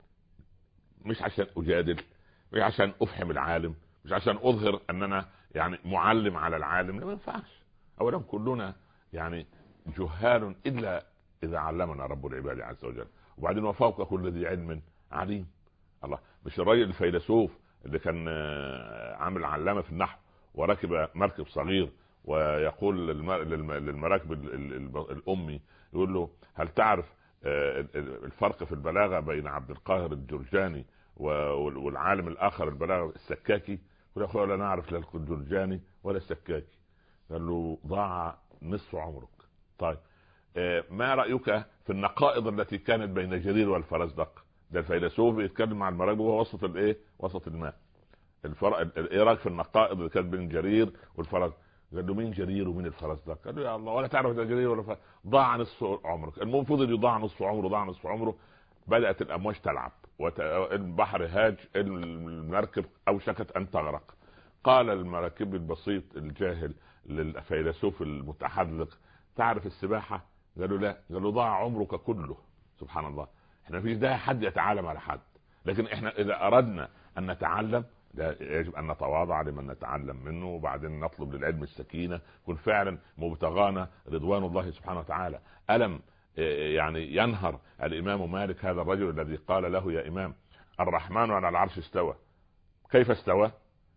مش عشان اجادل، مش عشان افهم العالم، مش عشان اظهر ان انا يعني معلم على العالم. لا، ما ينفعش. اولا كلنا يعني جهال الا اذا علمنا رب العباد عز وجل. وبعدين وفوق كل ذي علم عليم. الله، مش الراجل الفيلسوف اللي كان عامل علامه في النحو وركب مركب صغير ويقول للمراكب الامي، يقول له هل تعرف الفرق في البلاغه بين عبد القاهر الجرجاني والعالم الاخر البلاغه السكاكي؟ يقول له لا نعرف لا الجرجاني ولا السكاكي. قال له ضاع نصف عمرك. طيب ما رايك في النقائض التي كانت بين جرير والفرزدق؟ ده الفيلسوف يتكلم مع المراكب وهو وسط الايه وسط الماء. الفرق ايه رايك في النقائض اللي كانت بين جرير والفرزدق؟ قال له مين جرير ومين الفرزدق؟ قال له يا الله ولا تعرف ده جرير ولا فرزدق. ضاع نصف عمرك. المفروض يضاع نصف عمره، ضاع نصف عمره. بدات الامواج تلعب والبحر هاج، المركب اوشكت ان تغرق. قال المراكب البسيط الجاهل للفيلسوف المتحذلق تعرف السباحه؟ قالوا لا. قالوا ضاع عمرك كله. سبحان الله. احنا مفيش داعي حد يتعالم على حد، لكن احنا اذا اردنا ان نتعلم يجب ان نتواضع لمن نتعلم منه، وبعدين نطلب للعلم السكينه، كن فعلا مبتغانا رضوان الله سبحانه وتعالى. الم يعني ينهر الامام مالك هذا الرجل الذي قال له يا امام الرحمن على العرش استوى، كيف استوى؟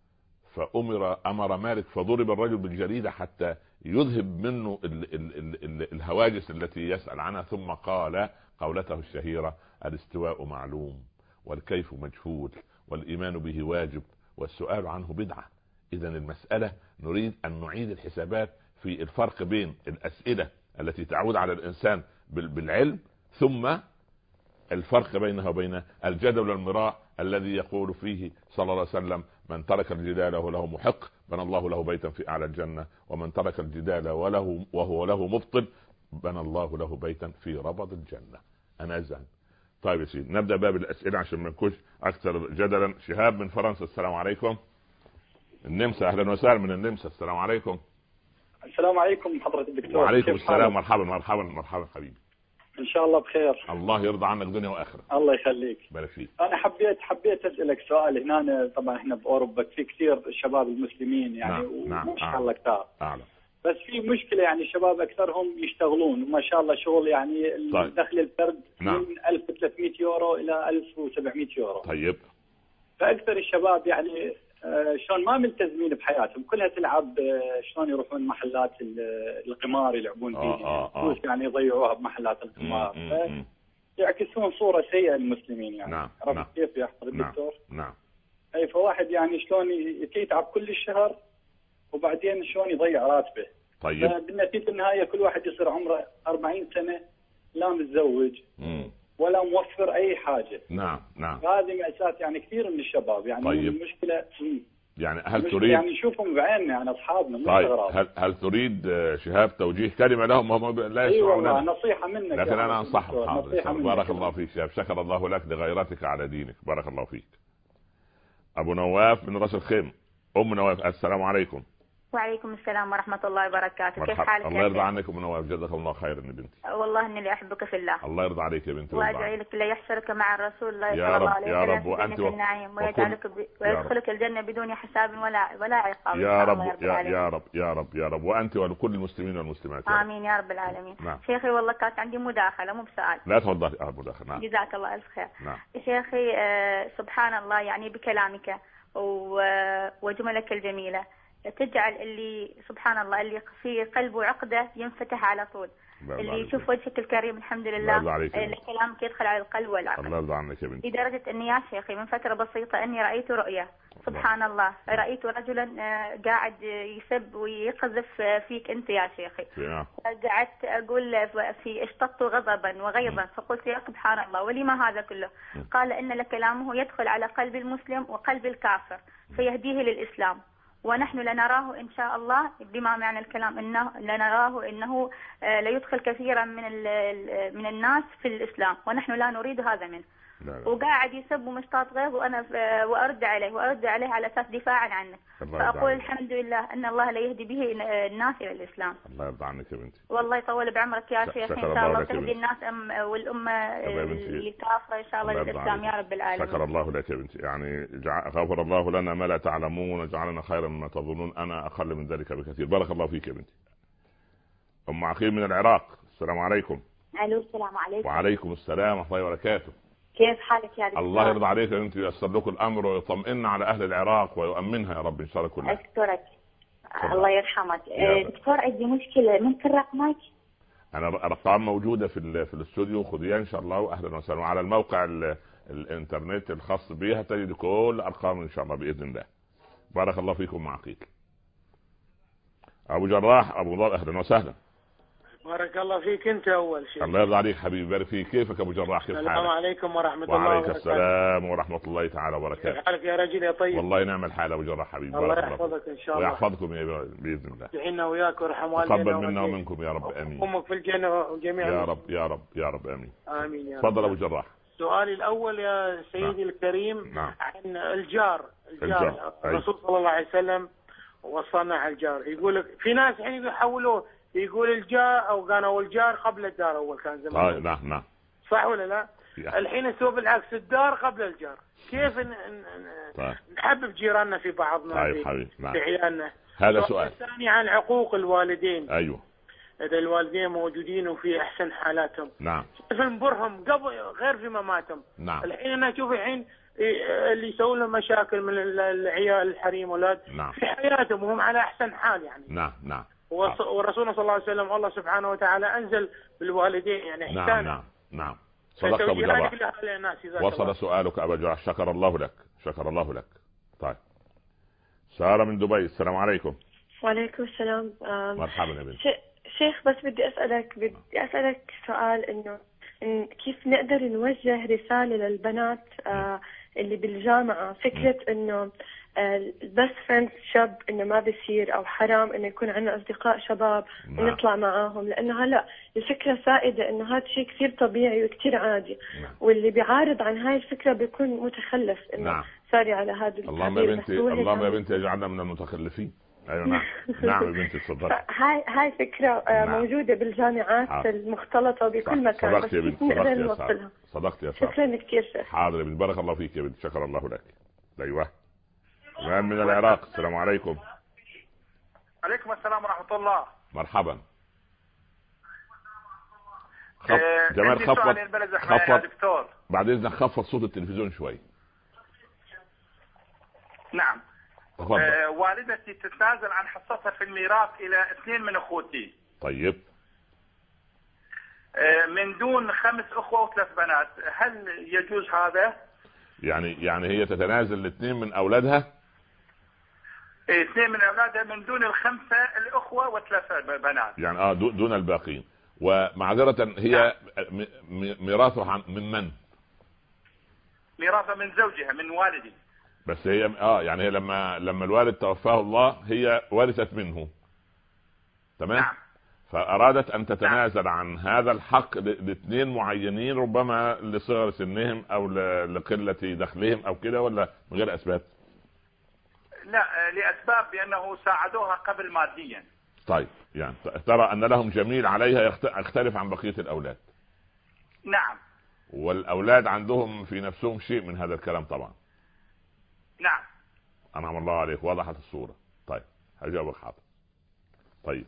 فامر امر مالك فضرب الرجل بالجريده حتى يذهب منه ال ال ال ال الهواجس التي يسأل عنها، ثم قال قولته الشهيرة الاستواء معلوم والكيف مجهول والإيمان به واجب والسؤال عنه بدعة. إذن المسألة نريد أن نعيد الحسابات في الفرق بين الأسئلة التي تعود على الإنسان بالعلم، ثم الفرق بينها وبين الجدل والمراء الذي يقول فيه صلى الله عليه وسلم من ترك الجدال وله محق بنى الله له بيتا في أعلى الجنة، ومن ترك الجدال وله وهو له مبطل بنى الله له بيتا في ربض الجنة. أنا أزعل. طيب يا سيدي نبدأ باب الأسئلة عشان ما نكونش أكثر جدلا. شهاب من فرنسا، السلام عليكم. النمسا، أهلا وسهلا من النمسا، السلام عليكم. السلام عليكم حضرة الدكتور. وعليكم السلام، مرحبا مرحبا مرحبا حبيبي. ان شاء الله بخير. الله يرضى عنك دنيا واخره. الله يخليك. بارك فيك. انا حبيت حبيت اسالك سؤال. هنا طبعا احنا باوروبا في كثير الشباب المسلمين يعني نعم وما شاء الله كثار. اعلم. بس في مشكله يعني الشباب اكثرهم يشتغلون وما شاء الله شغل يعني طيب. دخل الفرد نعم. من ألف وثلاثمئة يورو الى ألف وسبعمئة يورو. طيب. فاكثر الشباب يعني آه شلون ما ملتزمين بحياتهم، كلها تلعب آه شلون يروحون محلات القمار يلعبون فيها، آه آه آه. يعني يضيعوها بمحلات القمار، يعكسون صورة سيئة للمسلمين يعني. نعم. عرفت نعم. كيف يا حضرة الدكتور؟ نعم. اي فواحد يعني شلون يتعب كل الشهر وبعدين شلون يضيع راتبه. طيب. بالنتيجة النهاية كل واحد يصير عمره أربعين سنة لا متزوج مم. ولا موفر اي حاجة. نعم نعم. هذه مأساة يعني كثير من الشباب يعني. طيب. المشكلة يعني هل تريد يعني نشوفهم بعيننا يعني اصحابنا مو طيب هل هل تريد شهاب توجيه كلمه لهم هم لا يسمعون؟ ايوه نصيحه منك. لكن انا انصحهم. حاضر. بارك الله فيك فيك شهاب، شكر الله لك لغيرتك على دينك، بارك الله فيك. ابو نواف من راس الخيم. ام نواف، السلام عليكم. وعليكم السلام ورحمة الله وبركاته. كيف حالك؟ الله يرضى عنك ابو نواف، جزاك الله خيرا يا بنتي. والله اني اللي احبك في الله. الله يرضى عليك يا بنتي. وادعي لك لا يحشرك مع الرسول الله صلى الله عليه وسلم يا رب. وانت النعيم ويجعلك ب... ويدخلك الجنة بدون حساب ولا ولا عقاب. يا رب يا, يا رب يا رب يا رب وانت ولكل المسلمين والمسلمات. امين يا رب العالمين. نعم. شيخي والله كانت عندي مداخلة مو بسؤال. لا تفضلي. اه مداخلة. نعم. جزاك الله الف خير. نعم. شيخي آه سبحان الله يعني بكلامك وجملك الجميلة تجعل اللي سبحان الله اللي في قلبه عقدة ينفتح على طول. اللي يشوف وجهك الكريم الحمد لله كلامك يدخل على القلب والعقل. الله يرضى عنك يا بنتي. لدرجة اني يا شيخي من فترة بسيطة اني رأيت رؤيا سبحان الله. رأيت رجلا قاعد يسب ويقذف فيك انت يا شيخي. قعدت اقول في اشتقت غضبا وغيظا فقلت يا سبحان الله ولما هذا كله؟ قال ان لكلامه يدخل على قلب المسلم وقلب الكافر فيهديه للإسلام، ونحن لنراه إن شاء الله بما معنى الكلام إنه لنراه إنه ليدخل كثيرا من من الناس في الإسلام ونحن لا نريد هذا منه. لا لا. وقاعد يسب ومشطاط غيظ، وانا وارد عليه وارد عليه على اساس دفاعا عنه. فاقول الحمد لله ان الله لا يهدي به الناس الى الاسلام. الله يرضى عنك يا بنتي. والله يطول بعمرك يا شيخ ان شاء الله، وتهدي الناس والامه اللي كافره ان شاء الله للاسلام يا رب العالمين. شكر الله لك يا بنتي، يعني غفر الله لنا ما لا تعلمون وجعلنا خيرا مما تظنون، انا اقل من ذلك بكثير. بارك الله فيك يا بنتي. ام عقيل من العراق، السلام عليكم. الو السلام عليكم. وعليكم السلام ورحمه الله وبركاته. كيف حالك يا دكتور؟ الله يرضى عليك يا بنتي، ييسر لكم الامر ويطمئن على اهل العراق ويؤمنها يا رب ان شاء الله كلها. اشكرك. الله يرحمك. دكتور عندي مشكله، ممكن رقمك؟ انا الارقام موجوده في في الاستوديو، خذيها ان شاء الله واهلا وسهلا. على الموقع الانترنت الخاص بها تجد كل ارقام ان شاء الله باذن الله. بارك الله فيكم مع عقيل. ابو جراح ابو ضال اهلا وسهلا. بارك الله فيك انت اول شيء. الله يرضى عليك حبيبي، بارك فيك. كيفك ابو جراح؟ كيف حالك؟ السلام عليكم ورحمه الله وبركاته. وعليك السلام ورحمه الله تعالى وبركاته. كيف حالك يا رجل يا طيب؟ والله نعم الحال ابو جراح حبيبي. الله يحفظك ان شاء الله ويحفظكم يا باذن الله. يحيينا وياك ويرحم والدينا. تقبل منا ومنكم يا رب امين. امك في الجنه جميعا يا رب يا رب يا رب امين. امين يا رب. تفضل ابو جراح. سؤالي الاول يا سيدي نعم. الكريم نعم. عن الجار. الجار, الجار. الرسول صلى الله عليه وسلم وصلنا على الجار. يقول لك في ناس الحين يحولوه، يقول الجار او كانوا الجار قبل الدار اول كان زمان. آه نعم نعم. صح ولا لا؟ يعني. الحين يسوي بالعكس، الدار قبل الجار. كيف ن... طيب. نحبب جيراننا في بعضنا طيب حبيبي. نعم. في عيالنا. هذا سؤال. الثاني عن عقوق الوالدين. ايوه. اذا الوالدين موجودين وفي احسن حالاتهم. نعم. كيف نبرهم قبل غير في مماتهم. نعم. الحين انا اشوف الحين اللي يسوون لهم مشاكل من العيال الحريم اولاد. نعم. في حياتهم وهم على احسن حال يعني. نعم نعم. والرسول صلى الله عليه وسلم الله سبحانه وتعالى انزل بالوالدين يعني احسان. نعم نعم نعم. صدقت ابو جراح. وصل سؤالك ابو جراح، شكر الله لك شكر الله لك. طيب سارة من دبي، السلام عليكم. وعليكم السلام. مرحبا يا بنت. شيخ بس بدي اسالك بدي اسالك سؤال، انه إن كيف نقدر نوجه رسالة للبنات آه اللي بالجامعة، فكرة انه البست فريند شاب انه ما بيصير او حرام انه يكون عندنا اصدقاء شباب ونطلع معاهم، لانه هلا الفكرة سائدة انه هذا شيء كثير طبيعي وكثير عادي. نعم. واللي بيعارض عن هاي الفكرة بيكون متخلف انه نعم. ساري على هذا. اللهم يا بنتي اللهم يا بنتي اجعلنا من المتخلفين. ايوه نعم. نعم يا بنتي تفضلي. هاي هاي فكرة نعم. موجودة بالجامعات حاضر. المختلطة وبكل مكان. صدقت يا بنتي صدقت يا سارة صدقت يا سارة. شكرا كثير شيخ. حاضر يا بنتي، بارك الله فيك يا بنتي، شكر الله لك. ايوه من العراق، السلام عليكم. عليكم السلام ورحمة الله. مرحبا. خف... جمال خفض خفض بعد اذنك خفض صوت التلفزيون شوي. نعم. آه والدتي تتنازل عن حصتها في الميراث الى اثنين من اخوتي. طيب. آه من دون خمس اخوة وثلاث بنات، هل يجوز هذا؟ يعني يعني هي تتنازل الاثنين من اولادها؟ اثنين من اولادها من دون الخمسة الاخوة وثلاث بنات. يعني اه دون الباقين. ومعذرة هي ميراثها من من؟ ميراثها من زوجها من والدي. بس هي اه يعني هي لما لما الوالد توفاه الله هي ورثت منه. تمام؟ نعم. فارادت ان تتنازل نعم. عن هذا الحق لاثنين معينين، ربما لصغر سنهم او لقلة دخلهم او كده، ولا من غير اسباب؟ لا لاسباب، بانه ساعدوها قبل ماديا. طيب يعني ترى ان لهم جميل عليها يختلف عن بقية الاولاد. نعم. والاولاد عندهم في نفسهم شيء من هذا الكلام طبعا. نعم. انعم الله عليك، وضحت الصورة. طيب هجاوبك حاضر. طيب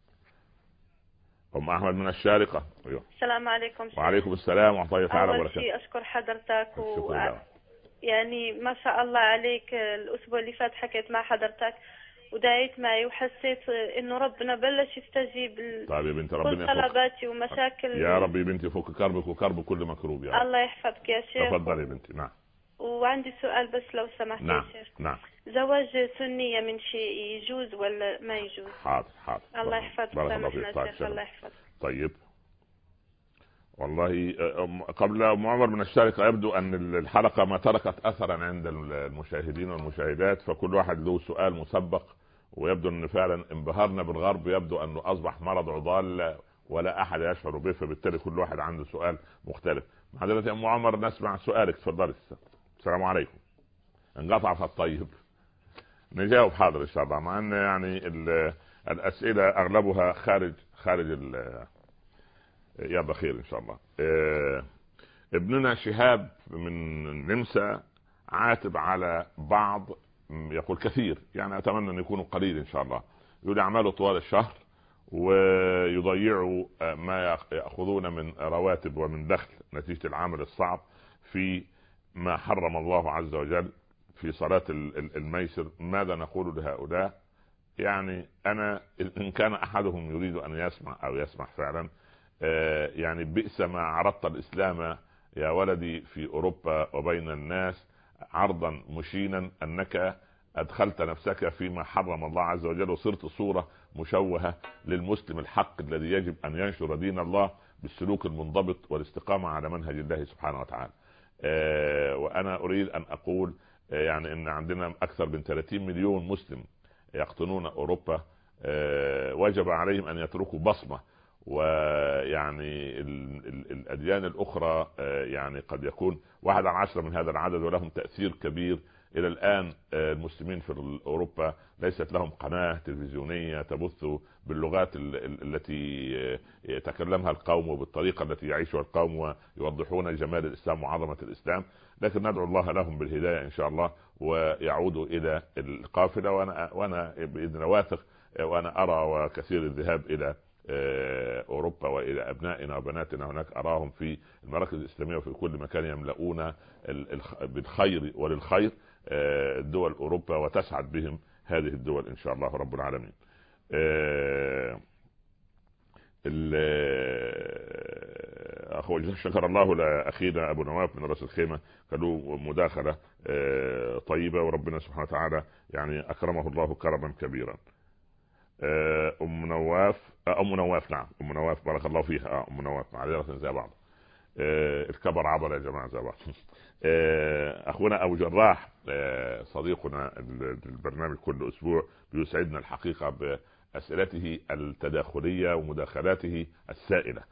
ام احمد من الشارقة. ايوه السلام عليكم. وعليكم السلام ورحمة الله تعالى وبركاته. اول شيء اشكر حضرتك و... يعني ما شاء الله عليك، الاسبوع اللي فات حكيت مع حضرتك ودعيت معي وحسيت انه ربنا بلش يستجيب. طيب يا بنتي ربنا يفك طلباتي ومشاكل. يا رب يا بنتي فك كربك وكرب كل مكروب يا رب. الله يحفظك يا شيخ. تفضلي يا بنتي. نعم. وعندي سؤال بس لو سمحت. نعم. يا شيخ. نعم. زواج سنية من شيء يجوز ولا ما يجوز؟ حاضر حاضر. الله يحفظك. الله يحفظك. الله يحفظك. طيب والله قبل ام عمر من الشارقة، يبدو ان الحلقة ما تركت اثرا عند المشاهدين والمشاهدات، فكل واحد له سؤال مسبق، ويبدو ان فعلا انبهرنا بالغرب، يبدو انه اصبح مرض عضال ولا احد يشعر به، فبالتالي كل واحد عنده سؤال مختلف. حضرتك يا ام عمر نسمع سؤالك، تفضلي. السلام عليكم. انقطع فالطيب نجاوب حاضر ان شاء الله، مع ان يعني الاسئله اغلبها خارج خارج ال يلا خير ان شاء الله. اه ابننا شهاب من النمسا عاتب على بعض، يقول كثير، يعني اتمنى ان يكونوا قليل ان شاء الله، يقول اعماله طوال الشهر ويضيعوا ما ياخذون من رواتب ومن دخل نتيجه العمل الصعب في ما حرم الله عز وجل في صلاة الميسر. ماذا نقول لهؤلاء؟ يعني انا ان كان احدهم يريد ان يسمع او يسمع فعلا، يعني بئس ما عرضت الاسلام يا ولدي في اوروبا وبين الناس عرضا مشينا، انك ادخلت نفسك فيما حرم الله عز وجل وصرت صورة مشوهة للمسلم الحق الذي يجب ان ينشر دين الله بالسلوك المنضبط والاستقامة على منهج الله سبحانه وتعالى. وانا اريد ان اقول يعني ان عندنا اكثر من ثلاثين مليون مسلم يقطنون اوروبا، وجب عليهم ان يتركوا بصمة، ويعني الاديان الاخرى يعني قد يكون واحد على عشرة من هذا العدد ولهم تأثير كبير. الى الان المسلمين في اوروبا ليست لهم قناة تلفزيونية تبث باللغات التي يتكلمها القوم وبالطريقة التي يعيشها القوم ويوضحون جمال الاسلام وعظمة الاسلام، لكن ندعو الله لهم بالهداية ان شاء الله ويعودوا الى القافلة. وانا وانا باذن واثق، وانا ارى وكثير الذهاب الى اوروبا والى ابنائنا وبناتنا هناك، اراهم في المراكز الاسلاميه وفي كل مكان يملؤون بالخير وللخير دول اوروبا، وتسعد بهم هذه الدول ان شاء الله رب العالمين. اخو شكر الله لاخينا ابو نواف من راس الخيمه، قالوا مداخله طيبه، وربنا سبحانه وتعالى يعني اكرمه الله كرما كبيرا. ام نواف ام نواف نعم ام نواف بارك الله فيها. ام نواف معذره زي بعض، الكبر عبر يا جماعه زي بعض. اخونا ابو جراح صديقنا البرنامج كل اسبوع بيسعدنا الحقيقه باسئلته التداخليه ومداخلاته السائله.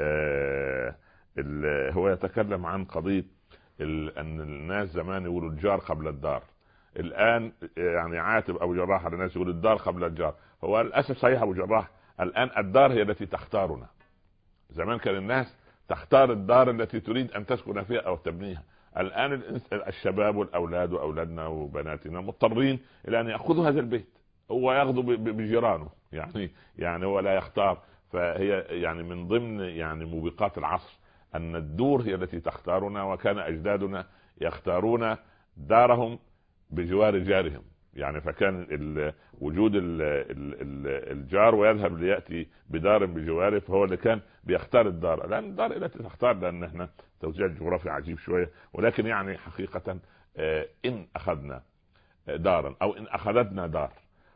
هو يتكلم عن قضيه ان الناس زمان يقولوا الجار قبل الدار، الان يعني عاتب ابو جراح على الناس يقول الدار قبل الجار. هو للاسف صحيح ابو جراح، الان الدار هي التي تختارنا. زمان كان الناس تختار الدار التي تريد ان تسكن فيها او تبنيها، الان الشباب والاولاد واولادنا وبناتنا مضطرين الى ان ياخذوا هذا البيت، هو ياخذوا بجيرانه، يعني يعني هو لا يختار. فهي يعني من ضمن يعني موبقات العصر ان الدور هي التي تختارنا، وكان اجدادنا يختارون دارهم بجوار جارهم، يعني فكان ال وجود ال ال الجار ويذهب ليأتي بدار بجواره، فهو اللي كان بيختار الدار. لأن الدار التي تختار، لأن احنا توزيع الجغرافي عجيب شوية، ولكن يعني حقيقة إن أخذنا دارا أو إن أخذتنا دار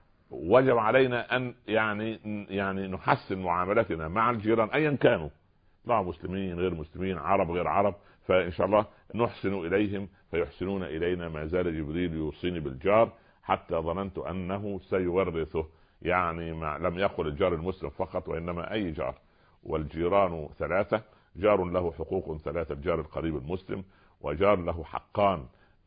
وجب علينا أن يعني يعني نحسن معاملتنا مع الجيران أيا كانوا، لا مسلمين غير مسلمين، عرب غير عرب، فإن شاء الله نحسن إليهم فيحسنون إلينا. ما زال جبريل يوصيني بالجار حتى ظننت أنه سيورثه، يعني ما لم يقل الجار المسلم فقط وإنما أي جار. والجيران ثلاثة، جار له حقوق ثلاثة، الجار القريب المسلم، وجار له حقان،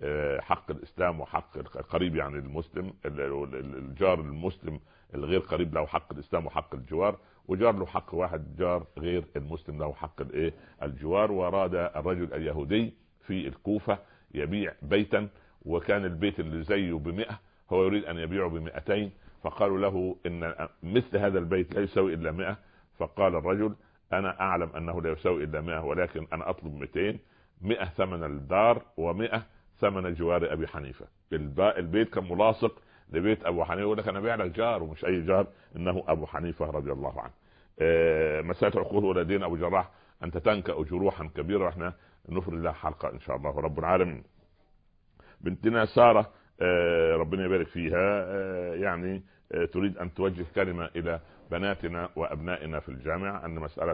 حق الإسلام وحق القريب يعني المسلم، الجار المسلم الغير قريب له حق الإسلام وحق الجوار، وجار له حق واحد جار غير المسلم له حق الايه الجوار. واراد الرجل اليهودي في الكوفة يبيع بيتا، وكان البيت اللي زيه بمئة هو يريد ان يبيعه بمئتين، فقالوا له ان مثل هذا البيت لا يساوي الا مئة، فقال الرجل انا اعلم انه لا يساوي الا مئة، ولكن انا اطلب مئتين، مئة ثمن الدار ومئة ثمن جوار ابي حنيفة. البيت كان ملاصق لبيت ابو حنيفة، يقول لك انا بيع لك جار ومش اي جار، انه ابو حنيفة رضي الله عنه. مسألة عقود ولدين ابو جراح انت تنكأ جروحا كبيرة، واحنا نفرد لها حلقة ان شاء الله رب العالمين. بنتنا سارة ربنا يبارك فيها، يعني تريد ان توجه كلمة الى بناتنا وابنائنا في الجامعة ان مسألة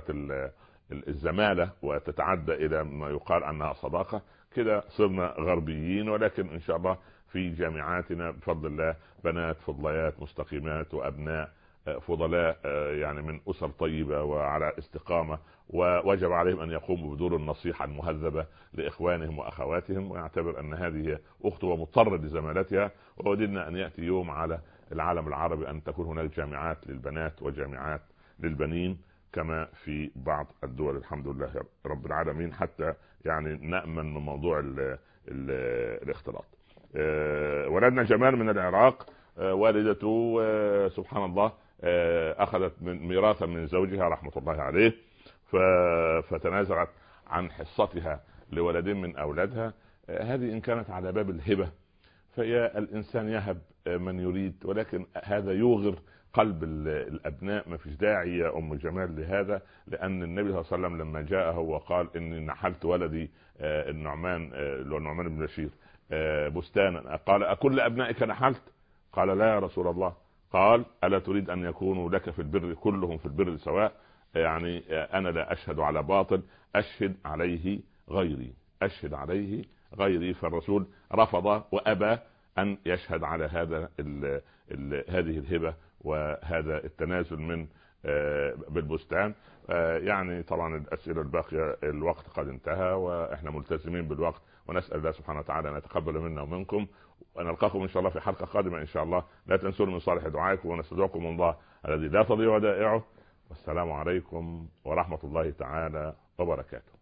الزمالة وتتعدى الى ما يقال عنها صداقة، كده صرنا غربيين، ولكن ان شاء الله في جامعاتنا بفضل الله بنات فضليات مستقيمات وابناء فضلاء يعني من أسر طيبة وعلى استقامة، ووجب عليهم أن يقوموا بدور النصيحة المهذبة لإخوانهم وأخواتهم، ويعتبر أن هذه أخت ومضطر لزمالتها. ووددنا أن يأتي يوم على العالم العربي أن تكون هناك جامعات للبنات وجامعات للبنين كما في بعض الدول، الحمد لله رب العالمين، حتى يعني نأمن من موضوع ال ال الاختلاط. ولدنا جمال من العراق، والدته سبحان الله أخذت من ميراثا من زوجها رحمة الله عليه، فتنازعت عن حصتها لولدين من أولادها. هذه إن كانت على باب الهبة فيا الإنسان يهب من يريد، ولكن هذا يوغر قلب الأبناء. ما فيش داعي يا أم جمال لهذا، لأن النبي صلى الله عليه وسلم لما جاءه وقال إني نحلت ولدي النعمان النعمان بن بشير بستانا، قال أكل أبنائك نحلت؟ قال لا يا رسول الله. قال ألا تريد أن يكونوا لك في البر كلهم في البر سواء؟ يعني أنا لا أشهد على باطل، أشهد عليه غيري، أشهد عليه غيري. فالرسول رفض وأبى أن يشهد على هذا ال ال هذه الهبة وهذا التنازل من بالبستان. يعني طبعا الأسئلة الباقية الوقت قد انتهى وإحنا ملتزمين بالوقت، ونسأل الله سبحانه وتعالى أن يتقبل منا ومنكم، ونلقاكم إن شاء الله في حلقة قادمة إن شاء الله. لا تنسوا من صالح دعائكم، ونستودعكم الله الذي لا تضيع ودائعه. والسلام عليكم ورحمة الله تعالى وبركاته.